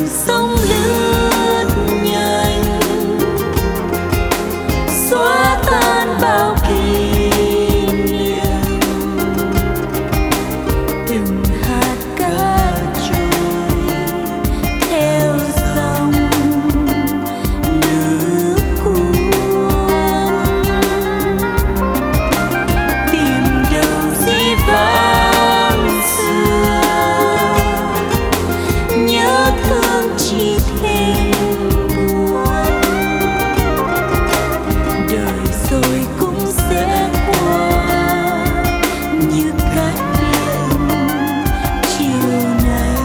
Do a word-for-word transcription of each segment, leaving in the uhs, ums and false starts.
sông lướt nhanh, xóa tan bao kỷ niệm. Từng hạt cát trôi theo dòng nước cuốn, tìm đâu dĩ vãng xưa, nhớ thương chỉ thêm buồn. Đời rồi cũng sẽ qua như cát biển chiều nay.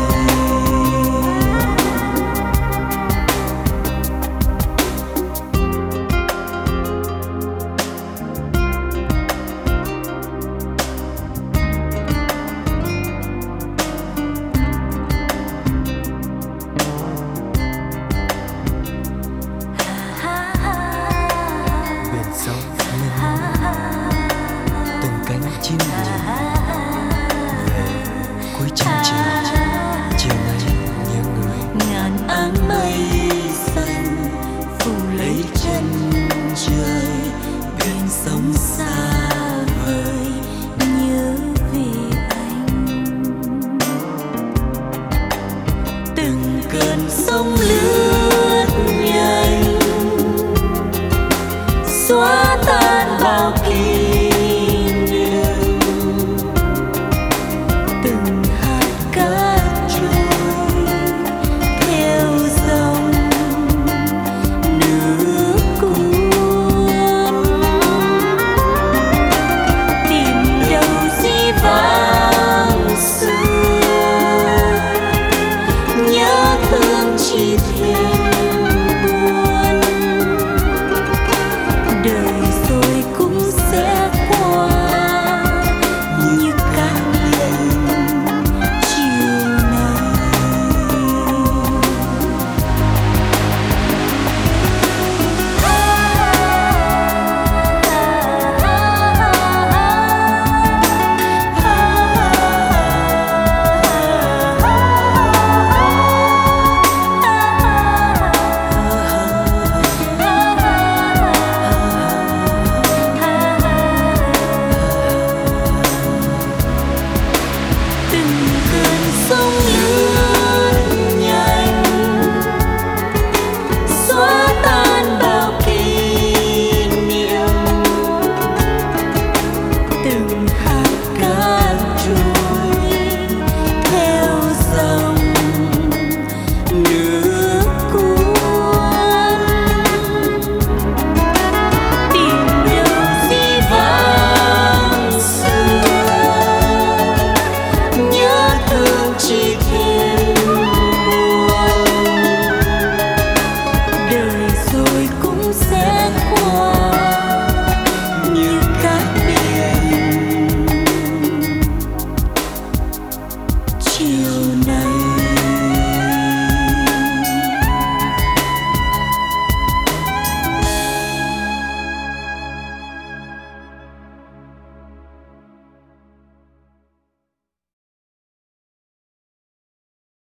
Biển sâu mênh mông, từng cánh chim nhìn về cuối chân trời. Chiều nay nhiều người Ngàn áng mây xanh phủ lấy chân trời, biển sông xa vời nhớ về anh. Từng cơn sông lướt nhanh, xóa tan bao kỷ niệm. Từng hạt cát trôi theo dòng nước cuốn, tìm đâu dĩ vãng xưa, nhớ thương chỉ thêm buồn. Đời rồi cũng sẽ qua như cát biển chiều nay. Từng cơn sông lướt nhanh, xóa tan bao kỷ niệm. Từng hạt cát trôi theo dòng nước cuốn, tìm đâu dĩ vãng xưa, nhớ thương chỉ thêm buồn. Đời rồi cũng sẽ qua như cát biển chiều nay.